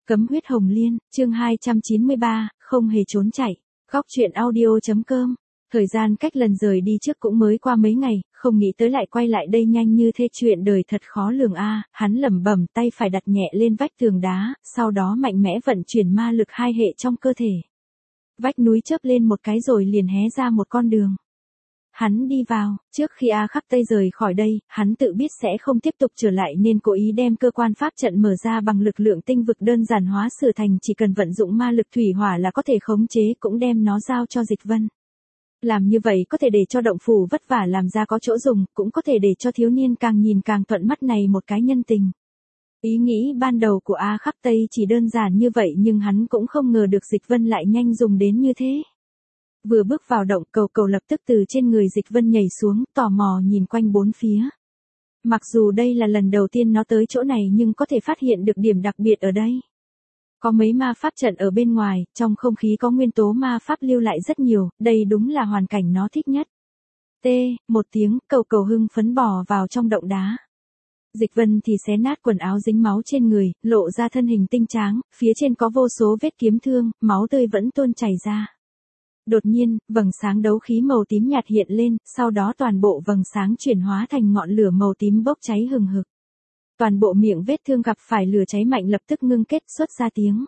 Cấm huyết hồng liên, chương 293, không hề trốn chạy. Góc truyện audio.com. Thời gian cách lần rời đi trước cũng mới qua mấy ngày, không nghĩ tới lại quay lại đây nhanh như thế, chuyện đời thật khó lường a. Hắn lẩm bẩm, tay phải đặt nhẹ lên vách tường đá, sau đó mạnh mẽ vận chuyển ma lực hai hệ trong cơ thể. Vách núi chớp lên một cái rồi liền hé ra một con đường. Hắn đi vào, trước khi A Khắc Tây rời khỏi đây, hắn tự biết sẽ không tiếp tục trở lại nên cố ý đem cơ quan pháp trận mở ra bằng lực lượng tinh vực đơn giản hóa sửa thành chỉ cần vận dụng ma lực thủy hỏa là có thể khống chế, cũng đem nó giao cho Dịch Vân. Làm như vậy có thể để cho động phủ vất vả làm ra có chỗ dùng, cũng có thể để cho thiếu niên càng nhìn càng thuận mắt này một cái nhân tình. Ý nghĩ ban đầu của A Khắc Tây chỉ đơn giản như vậy nhưng hắn cũng không ngờ được Dịch Vân lại nhanh dùng đến như thế. Vừa bước vào động, cầu lập tức từ trên người Dịch Vân nhảy xuống, tò mò nhìn quanh bốn phía. Mặc dù đây là lần đầu tiên nó tới chỗ này nhưng có thể phát hiện được điểm đặc biệt ở đây. Có mấy ma pháp trận ở bên ngoài, trong không khí có nguyên tố ma pháp lưu lại rất nhiều, đây đúng là hoàn cảnh nó thích nhất. Một tiếng, cầu hưng phấn bò vào trong động đá. Dịch Vân thì xé nát quần áo dính máu trên người, lộ ra thân hình tinh tráng, phía trên có vô số vết kiếm thương, máu tươi vẫn tuôn chảy ra. Đột nhiên, vầng sáng đấu khí màu tím nhạt hiện lên, sau đó toàn bộ vầng sáng chuyển hóa thành ngọn lửa màu tím bốc cháy hừng hực. Toàn bộ miệng vết thương gặp phải lửa cháy mạnh lập tức ngưng kết xuất ra tiếng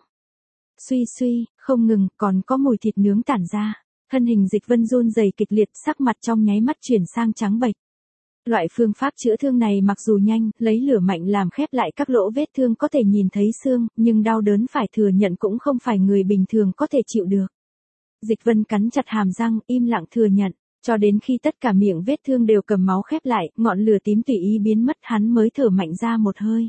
suy, không ngừng, còn có mùi thịt nướng tản ra. Thân hình Dịch Vân run rẩy kịch liệt, sắc mặt trong nháy mắt chuyển sang trắng bệch. Loại phương pháp chữa thương này mặc dù nhanh, lấy lửa mạnh làm khép lại các lỗ vết thương có thể nhìn thấy xương, nhưng đau đớn phải thừa nhận cũng không phải người bình thường có thể chịu được. Dịch Vân cắn chặt hàm răng, im lặng thừa nhận, cho đến khi tất cả miệng vết thương đều cầm máu khép lại, ngọn lửa tím tùy ý biến mất, hắn mới thở mạnh ra một hơi.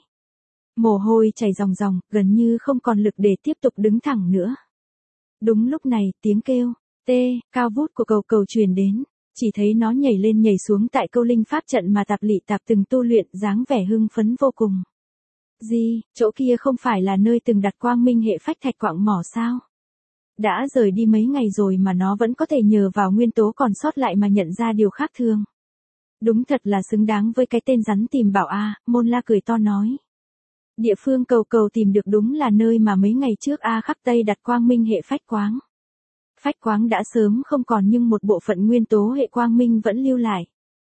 Mồ hôi chảy ròng ròng, gần như không còn lực để tiếp tục đứng thẳng nữa. Đúng lúc này, tiếng kêu cao vút của cầu truyền đến, chỉ thấy nó nhảy lên nhảy xuống tại câu linh pháp trận mà Tạp Lị Tạp từng tu luyện, dáng vẻ hưng phấn vô cùng. Gì, chỗ kia không phải là nơi từng đặt quang minh hệ phách thạch quạng mỏ sao? Đã rời đi mấy ngày rồi mà nó vẫn có thể nhờ vào nguyên tố còn sót lại mà nhận ra điều khác thường. Đúng thật là xứng đáng với cái tên rắn tìm bảo a. Môn La cười to nói. Địa phương cầu tìm được đúng là nơi mà mấy ngày trước A Khắc Tây đặt quang minh hệ phách quáng. Phách quáng đã sớm không còn nhưng một bộ phận nguyên tố hệ quang minh vẫn lưu lại.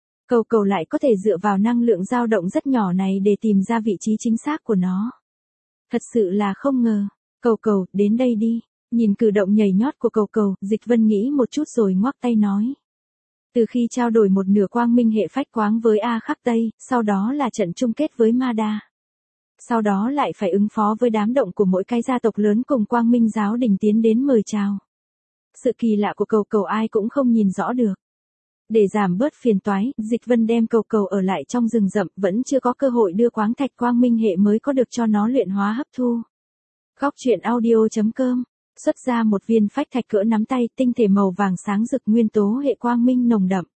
Cầu lại có thể dựa vào năng lượng dao động rất nhỏ này để tìm ra vị trí chính xác của nó. Thật sự là không ngờ. Cầu, đến đây đi. Nhìn cử động nhảy nhót của cầu, Dịch Vân nghĩ một chút rồi ngoắc tay nói. Từ khi trao đổi một nửa quang minh hệ phách quáng với A Khắc Tây, sau đó là trận chung kết với Ma Đa. Sau đó lại phải ứng phó với đám động của mỗi cái gia tộc lớn cùng quang minh giáo đình tiến đến mời chào. Sự kỳ lạ của cầu ai cũng không nhìn rõ được. Để giảm bớt phiền toái, Dịch Vân đem cầu ở lại trong rừng rậm, vẫn chưa có cơ hội đưa khoáng thạch quang minh hệ mới có được cho nó luyện hóa hấp thu. Góc truyện audio.com. Xuất ra một viên phách thạch cỡ nắm tay, tinh thể màu vàng sáng rực, nguyên tố hệ quang minh nồng đậm.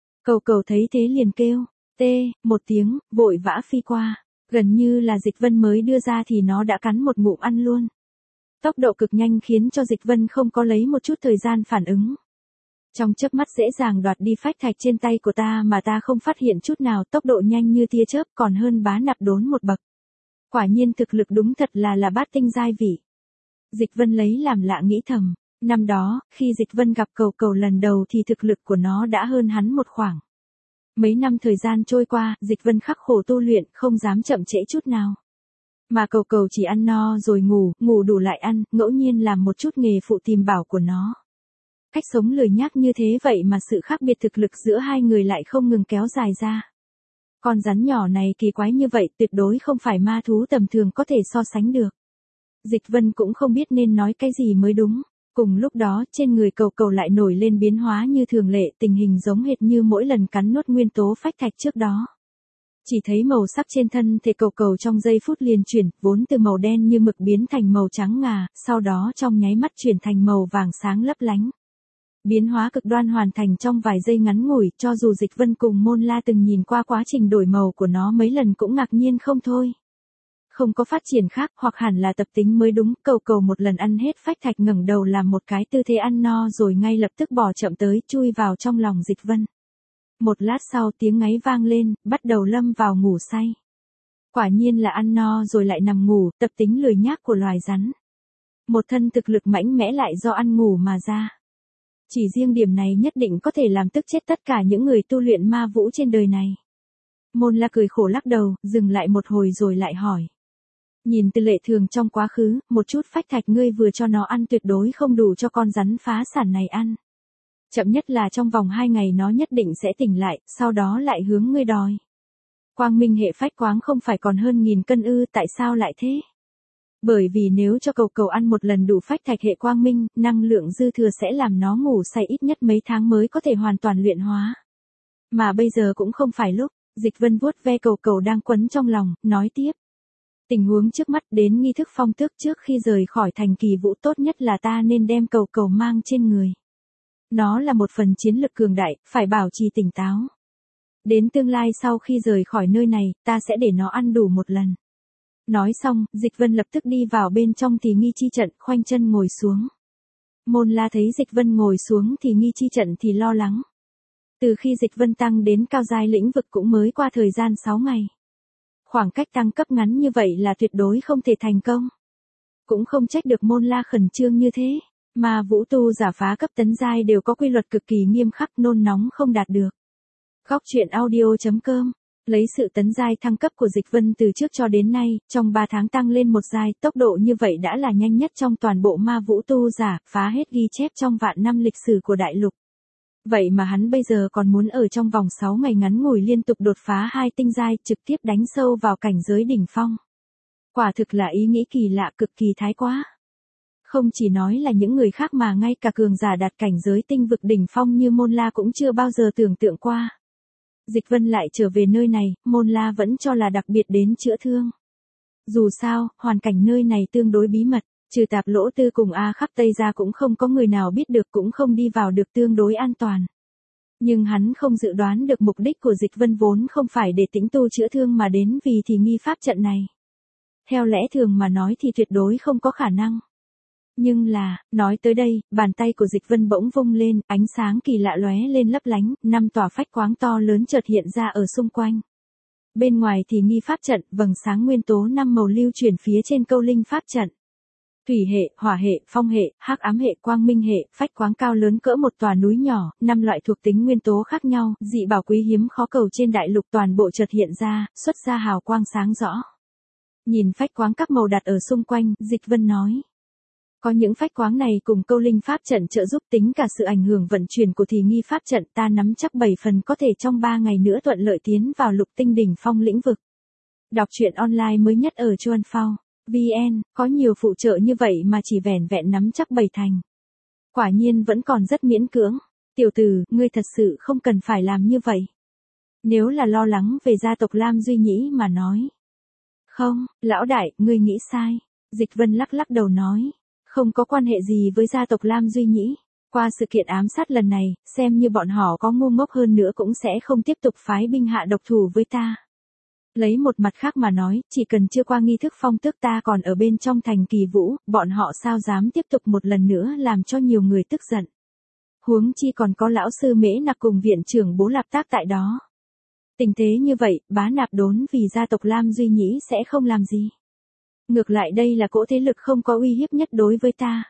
Cầu thấy thế liền kêu, một tiếng, vội vã phi qua, gần như là Dịch Vân mới đưa ra thì nó đã cắn một ngụm ăn luôn. Tốc độ cực nhanh khiến cho Dịch Vân không có lấy một chút thời gian phản ứng. Trong chớp mắt dễ dàng đoạt đi phách thạch trên tay của ta mà ta không phát hiện chút nào, tốc độ nhanh như tia chớp, còn hơn Bá Nạp Đốn một bậc. Quả nhiên thực lực đúng thật là bát tinh giai vị. Dịch Vân lấy làm lạ nghĩ thầm, năm đó, khi Dịch Vân gặp cầu lần đầu thì thực lực của nó đã hơn hắn một khoảng. Mấy năm thời gian trôi qua, Dịch Vân khắc khổ tu luyện, không dám chậm trễ chút nào. Mà cầu chỉ ăn no rồi ngủ đủ lại ăn, ngẫu nhiên làm một chút nghề phụ tìm bảo của nó. Cách sống lười nhác như thế vậy mà sự khác biệt thực lực giữa hai người lại không ngừng kéo dài ra. Con rắn nhỏ này kỳ quái như vậy tuyệt đối không phải ma thú tầm thường có thể so sánh được. Dịch Vân cũng không biết nên nói cái gì mới đúng. Cùng lúc đó, trên người cầu lại nổi lên biến hóa như thường lệ, tình hình giống hệt như mỗi lần cắn nuốt nguyên tố phách thạch trước đó. Chỉ thấy màu sắc trên thân thể cầu trong giây phút liền chuyển, vốn từ màu đen như mực biến thành màu trắng ngà, sau đó trong nháy mắt chuyển thành màu vàng sáng lấp lánh. Biến hóa cực đoan hoàn thành trong vài giây ngắn ngủi, cho dù Dịch Vân cùng Môn La từng nhìn qua quá trình đổi màu của nó mấy lần cũng ngạc nhiên không thôi. Không có phát triển khác, hoặc hẳn là tập tính mới đúng. Cầu một lần ăn hết phách thạch ngẩng đầu làm một cái tư thế ăn no rồi ngay lập tức bỏ chậm tới, chui vào trong lòng Dịch Vân. Một lát sau tiếng ngáy vang lên, bắt đầu lâm vào ngủ say. Quả nhiên là ăn no rồi lại nằm ngủ, tập tính lười nhác của loài rắn. Một thân thực lực mạnh mẽ lại do ăn ngủ mà ra. Chỉ riêng điểm này nhất định có thể làm tức chết tất cả những người tu luyện ma vũ trên đời này. Môn La cười khổ lắc đầu, dừng lại một hồi rồi lại hỏi. Nhìn từ lệ thường trong quá khứ, một chút phách thạch ngươi vừa cho nó ăn tuyệt đối không đủ cho con rắn phá sản này ăn. Chậm nhất là trong vòng 2 ngày nó nhất định sẽ tỉnh lại, sau đó lại hướng ngươi đòi. Quang minh hệ phách quáng không phải còn hơn 1000 cân ư, tại sao lại thế? Bởi vì nếu cho cầu cầu ăn một lần đủ phách thạch hệ quang minh, năng lượng dư thừa sẽ làm nó ngủ say ít nhất mấy tháng mới có thể hoàn toàn luyện hóa. Mà bây giờ cũng không phải lúc, Dịch Vân vuốt ve cầu cầu đang quấn trong lòng, nói tiếp. Tình huống trước mắt đến nghi thức phong tước trước khi rời khỏi thành Kỳ Vũ tốt nhất là ta nên đem cầu cầu mang trên người. Nó là một phần chiến lực cường đại, phải bảo trì tỉnh táo. Đến tương lai sau khi rời khỏi nơi này, ta sẽ để nó ăn đủ một lần. Nói xong, Dịch Vân lập tức đi vào bên trong thì nghi chi trận, khoanh chân ngồi xuống. Môn La thấy Dịch Vân ngồi xuống thì nghi chi trận thì lo lắng. Từ khi Dịch Vân tăng đến cao giai lĩnh vực cũng mới qua thời gian 6 ngày. Khoảng cách tăng cấp ngắn như vậy là tuyệt đối không thể thành công. Cũng không trách được Môn La khẩn trương như thế, mà vũ tu giả phá cấp tấn giai đều có quy luật cực kỳ nghiêm khắc, nôn nóng không đạt được. Góc truyện audio.com. Lấy sự tấn giai thăng cấp của Dịch Vân từ trước cho đến nay, trong 3 tháng tăng lên một giai, tốc độ như vậy đã là nhanh nhất trong toàn bộ ma vũ tu giả, phá hết ghi chép trong vạn năm lịch sử của đại lục. Vậy mà hắn bây giờ còn muốn ở trong vòng 6 ngày ngắn ngủi liên tục đột phá 2 tinh giai, trực tiếp đánh sâu vào cảnh giới đỉnh phong. Quả thực là ý nghĩ kỳ lạ, cực kỳ thái quá. Không chỉ nói là những người khác mà ngay cả cường giả đạt cảnh giới tinh vực đỉnh phong như Môn La cũng chưa bao giờ tưởng tượng qua. Dịch Vân lại trở về nơi này, Môn La vẫn cho là đặc biệt đến chữa thương. Dù sao, hoàn cảnh nơi này tương đối bí mật, trừ Tạp Lỗ Tư cùng A Khắp Tây ra cũng không có người nào biết được, cũng không đi vào được, tương đối an toàn. Nhưng hắn không dự đoán được mục đích của Dịch Vân vốn không phải để tĩnh tu chữa thương mà đến vì thì nghi pháp trận này. Theo lẽ thường mà nói thì tuyệt đối không có khả năng. Nhưng là, nói tới đây, bàn tay của Dịch Vân bỗng vung lên, ánh sáng kỳ lạ lóe lên lấp lánh, 5 tòa phách quáng to lớn chợt hiện ra ở xung quanh. Bên ngoài thì nghi pháp trận, vầng sáng nguyên tố 5 màu lưu chuyển phía trên câu linh pháp trận. Thủy hệ, hỏa hệ, phong hệ, hắc ám hệ, quang minh hệ, phách quáng cao lớn cỡ một tòa núi nhỏ, 5 loại thuộc tính nguyên tố khác nhau, dị bảo quý hiếm khó cầu trên đại lục toàn bộ chợt hiện ra, xuất ra hào quang sáng rõ. Nhìn phách quáng các màu đặt ở xung quanh, Dịch Vân nói. Có những phách quáng này cùng câu linh pháp trận trợ giúp, tính cả sự ảnh hưởng vận chuyển của thì nghi pháp trận, ta nắm chắc 7 phần có thể trong 3 ngày nữa thuận lợi tiến vào lục tinh đỉnh phong lĩnh vực. Đọc truyện online mới nhất ở Chuan Phao VN, có nhiều phụ trợ như vậy mà chỉ vẻn vẹn nắm chắc 7 thành. Quả nhiên vẫn còn rất miễn cưỡng. Tiểu tử, ngươi thật sự không cần phải làm như vậy. Nếu là lo lắng về gia tộc Lam Duy Nhĩ mà nói. Không, lão đại, ngươi nghĩ sai. Dịch Vân lắc lắc đầu nói. Không có quan hệ gì với gia tộc Lam Duy Nhĩ. Qua sự kiện ám sát lần này, xem như bọn họ có ngu ngốc hơn nữa cũng sẽ không tiếp tục phái binh hạ độc thủ với ta. Lấy một mặt khác mà nói, chỉ cần chưa qua nghi thức phong tước ta còn ở bên trong thành Kỳ Vũ, bọn họ sao dám tiếp tục một lần nữa làm cho nhiều người tức giận. Huống chi còn có lão sư Mễ Nặc cùng viện trưởng Bố Lạp Tác tại đó. Tình thế như vậy, Bá Nạp Đốn vì gia tộc Lam Duy Nhĩ sẽ không làm gì. Ngược lại đây là cỗ thế lực không có uy hiếp nhất đối với ta.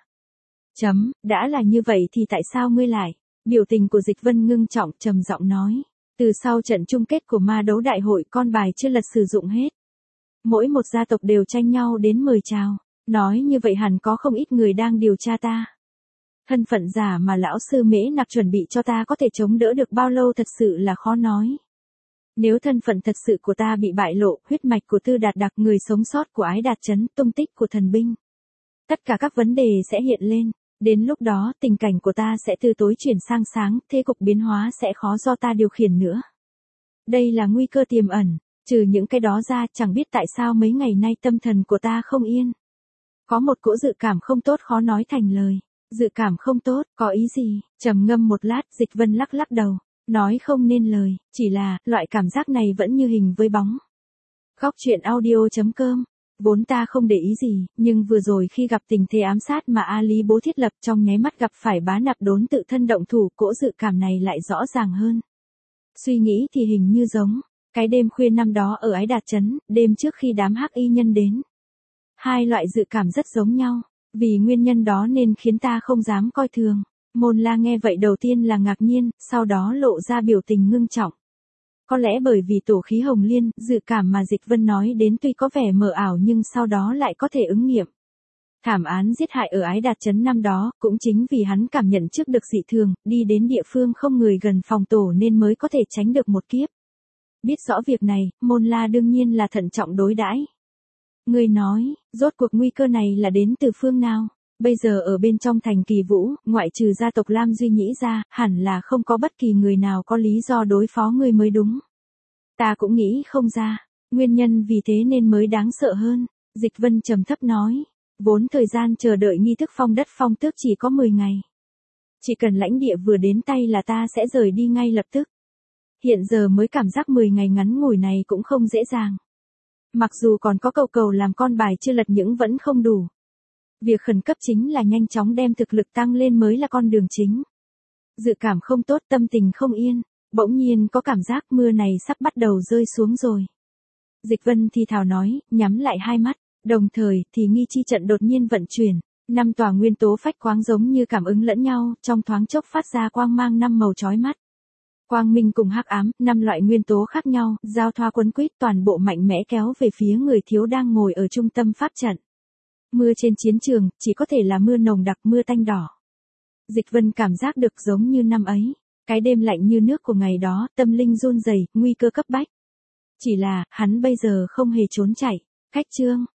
Đã là như vậy thì tại sao ngươi lại? Biểu tình của Dịch Vân ngưng trọng, trầm giọng nói. Từ sau trận chung kết của ma đấu đại hội, con bài chưa lật sử dụng hết. Mỗi một gia tộc đều tranh nhau đến mời chào. Nói như vậy hẳn có không ít người đang điều tra ta. Thân phận giả mà lão sư Mễ Nặc chuẩn bị cho ta có thể chống đỡ được bao lâu thật sự là khó nói. Nếu thân phận thật sự của ta bị bại lộ, huyết mạch của Tư Đạt Đặc, người sống sót của Ái Đạt Trấn, tung tích của thần binh. Tất cả các vấn đề sẽ hiện lên. Đến lúc đó, tình cảnh của ta sẽ từ tối chuyển sang sáng, thế cục biến hóa sẽ khó do ta điều khiển nữa. Đây là nguy cơ tiềm ẩn, trừ những cái đó ra, chẳng biết tại sao mấy ngày nay tâm thần của ta không yên. Có một cỗ dự cảm không tốt khó nói thành lời. Dự cảm không tốt, có ý gì? Trầm ngâm một lát, Dịch Vân lắc lắc đầu. Nói không nên lời, chỉ là, loại cảm giác này vẫn như hình với bóng. Góc truyện audio.com. Vốn ta không để ý gì, nhưng vừa rồi khi gặp tình thế ám sát mà A Lý Bố thiết lập, trong nháy mắt gặp phải Bá Nạp Đốn tự thân động thủ, cỗ dự cảm này lại rõ ràng hơn. Suy nghĩ thì hình như giống. Cái đêm khuya năm đó ở Ái Đạt Trấn, đêm trước khi đám hắc y nhân đến. Hai loại dự cảm rất giống nhau, vì nguyên nhân đó nên khiến ta không dám coi thường. Môn La nghe vậy đầu tiên là ngạc nhiên, sau đó lộ ra biểu tình ngưng trọng. Có lẽ bởi vì tổ khí hồng liên, dự cảm mà Dịch Vân nói đến tuy có vẻ mờ ảo nhưng sau đó lại có thể ứng nghiệm. Thảm án giết hại ở Ái Đạt Trấn năm đó, cũng chính vì hắn cảm nhận trước được dị thường, đi đến địa phương không người gần phòng tổ nên mới có thể tránh được một kiếp. Biết rõ việc này, Môn La đương nhiên là thận trọng đối đãi. Người nói, rốt cuộc nguy cơ này là đến từ phương nào? Bây giờ ở bên trong thành Kỳ Vũ, ngoại trừ gia tộc Lam Duy Nhĩ ra, hẳn là không có bất kỳ người nào có lý do đối phó ngươi mới đúng. Ta cũng nghĩ không ra, nguyên nhân vì thế nên mới đáng sợ hơn. Dịch Vân trầm thấp nói, vốn thời gian chờ đợi nghi thức phong đất phong tước chỉ có 10 ngày. Chỉ cần lãnh địa vừa đến tay là ta sẽ rời đi ngay lập tức. Hiện giờ mới cảm giác 10 ngày ngắn ngủi này cũng không dễ dàng. Mặc dù còn có cầu làm con bài chưa lật nhưng vẫn không đủ. Việc khẩn cấp chính là nhanh chóng đem thực lực tăng lên mới là con đường chính. Dự cảm không tốt, tâm tình không yên, bỗng nhiên có cảm giác mưa này sắp bắt đầu rơi xuống rồi. Dịch Vân thì thào nói, nhắm lại hai mắt, đồng thời thì nghi chi trận đột nhiên vận chuyển. 5 tòa nguyên tố phách khoáng giống như cảm ứng lẫn nhau, trong thoáng chốc phát ra quang mang 5 màu chói mắt. Quang minh cùng hắc ám, 5 loại nguyên tố khác nhau, giao thoa quấn quýt toàn bộ mạnh mẽ kéo về phía người thiếu đang ngồi ở trung tâm pháp trận. Mưa trên chiến trường, chỉ có thể là mưa nồng đặc, mưa tanh đỏ. Dịch Vân cảm giác được giống như năm ấy, cái đêm lạnh như nước của ngày đó, tâm linh run rẩy, nguy cơ cấp bách. Chỉ là, hắn bây giờ không hề trốn chạy. Khách chương,